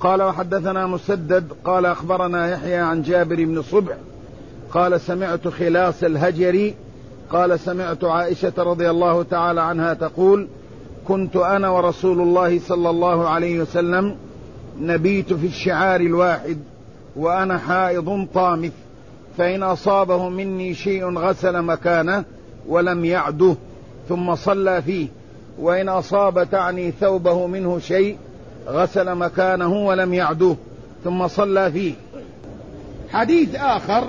قال وحدثنا مسدد قال أخبرنا يحيى عن جابر بن صبح قال سمعت خلاص الهجري قال سمعت عائشة رضي الله تعالى عنها تقول كنت أنا ورسول الله صلى الله عليه وسلم نبيت في الشعار الواحد وأنا حائض طامث، فإن أصابه مني شيء غسل مكانه ولم يعده ثم صلى فيه، وإن أصاب تعني ثوبه منه شيء غسل مكانه ولم يعده ثم صلى فيه. حديث آخر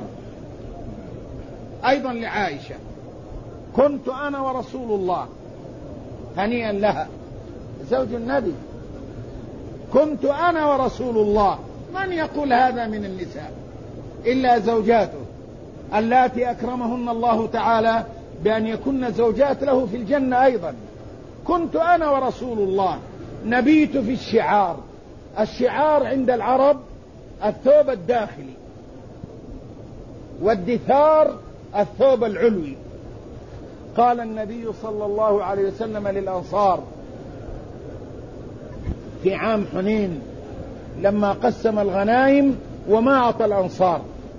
أيضا لعائشة: كنت أنا ورسول الله، هنيئا لها زوج النبي، كنت أنا ورسول الله. من يقول هذا من النساء إلا زوجاته اللاتي أكرمهن الله تعالى بأن يكن زوجات له في الجنة أيضا. كنت أنا ورسول الله نبيت في الشعار. الشعار عند العرب الثوب الداخلي، والدثار الثوب العلوي. قال النبي صلى الله عليه وسلم للأنصار في عام حنين لما قسم الغنائم وما أعطى الأنصار،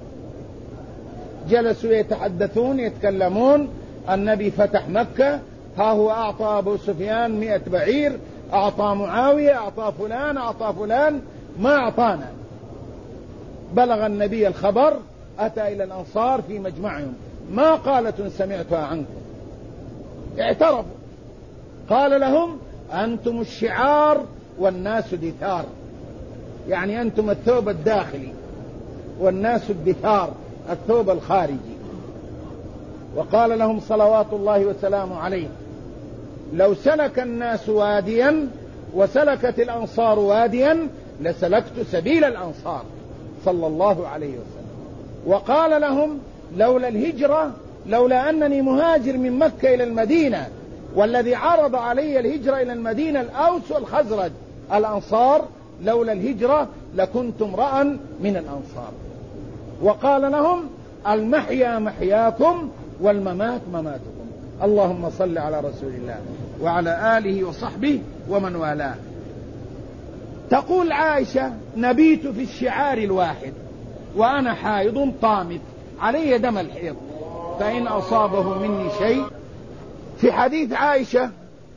جلسوا يتحدثون يتكلمون، النبي فتح مكة، ها هو أعطى أبو سفيان 100 بعير، أعطى معاوية، أعطى فلان، أعطى فلان، ما أعطانا. بلغ النبي الخبر، أتى إلى الأنصار في مجمعهم: ما قالة سمعتها عنكم؟ اعترفوا. قال لهم: أنتم الشعار والناس دثار، يعني أنتم الثوب الداخلي والناس الدثار الثوب الخارجي. وقال لهم صلوات الله وسلامه عليه: لو سلك الناس واديا وسلكت الأنصار واديا لسلكت سبيل الأنصار صلى الله عليه وسلم. وقال لهم: لولا الهجرة، لولا أنني مهاجر من مكة إلى المدينة، والذي عرض علي الهجرة إلى المدينة الأوس والخزرج الأنصار، لولا الهجرة لكنت امرأ من الأنصار. وقال لهم: المحيا محياكم والممات مماتكم. اللهم صل على رسول الله وعلى آله وصحبه ومن والاه. تقول عائشة: نبيت في الشعار الواحد وأنا حائض طامث، علي دم الحيض، فإن أصابه مني شيء. في حديث عائشة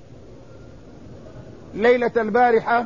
ليلة البارحة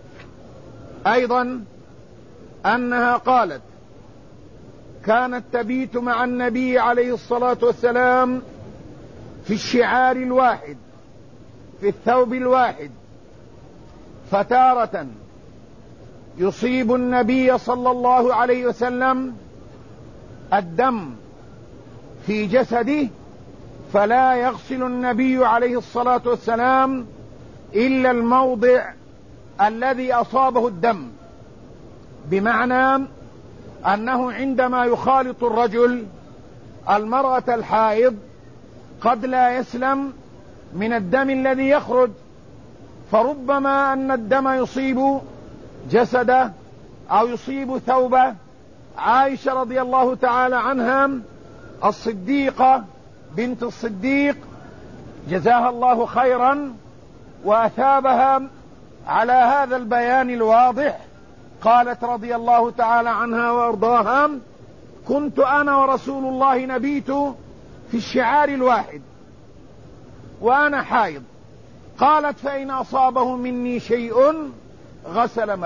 أيضا أنها قالت: كانت تبيت مع النبي عليه الصلاة والسلام في الشعار الواحد في الثوب الواحد، فتارة يصيب النبي صلى الله عليه وسلم الدم في جسده، فلا يغسل النبي عليه الصلاة والسلام إلا الموضع الذي أصابه الدم، بمعنى أنه عندما يخالط الرجل المرأة الحائض قد لا يسلم من الدم الذي يخرج، فربما أن الدم يصيب جسده أو يصيب ثوبه. عائشة رضي الله تعالى عنها الصديقة بنت الصديق جزاها الله خيرا وأثابها على هذا البيان الواضح، قالت رضي الله تعالى عنها وأرضاها: كنت أنا ورسول الله نبيت في الشعار الواحد وأنا حائض. قالت: فإن أصابه مني شيء غسل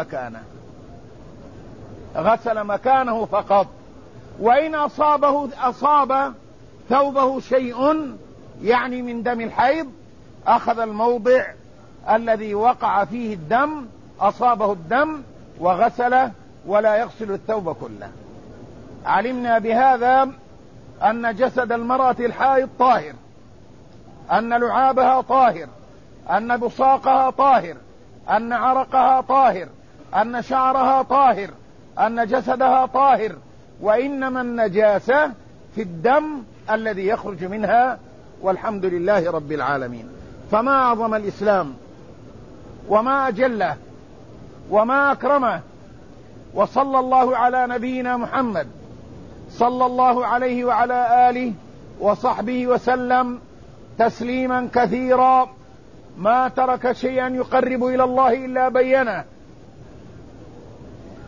مكانه فقط، وإن أصاب ثوبه شيء يعني من دم الحيض أخذ الموضع الذي وقع فيه الدم، أصابه الدم وغسل، ولا يغسل الثوب كله. علمنا بهذا أن جسد المرأة الحائض طاهر، أن لعابها طاهر، أن بصاقها طاهر، أن عرقها طاهر، أن شعرها طاهر، أن جسدها طاهر، وإنما النجاسة في الدم الذي يخرج منها، والحمد لله رب العالمين. فما أعظم الإسلام وما أجله وما أكرمه، وصلى الله على نبينا محمد صلى الله عليه وعلى آله وصحبه وسلم تسليما كثيرا، ما ترك شيئا يقرب إلى الله إلا بينه،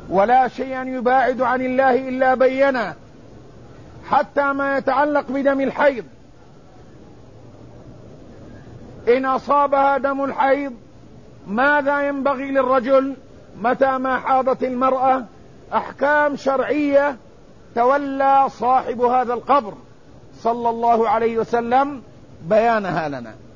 ولا شيئا يباعد عن الله إلا بينه، حتى ما يتعلق بدم الحيض. إن أصابها دم الحيض ماذا ينبغي للرجل متى ما حاضت المرأة؟ أحكام شرعية تولى صاحب هذا القبر صلى الله عليه وسلم بيانها لنا.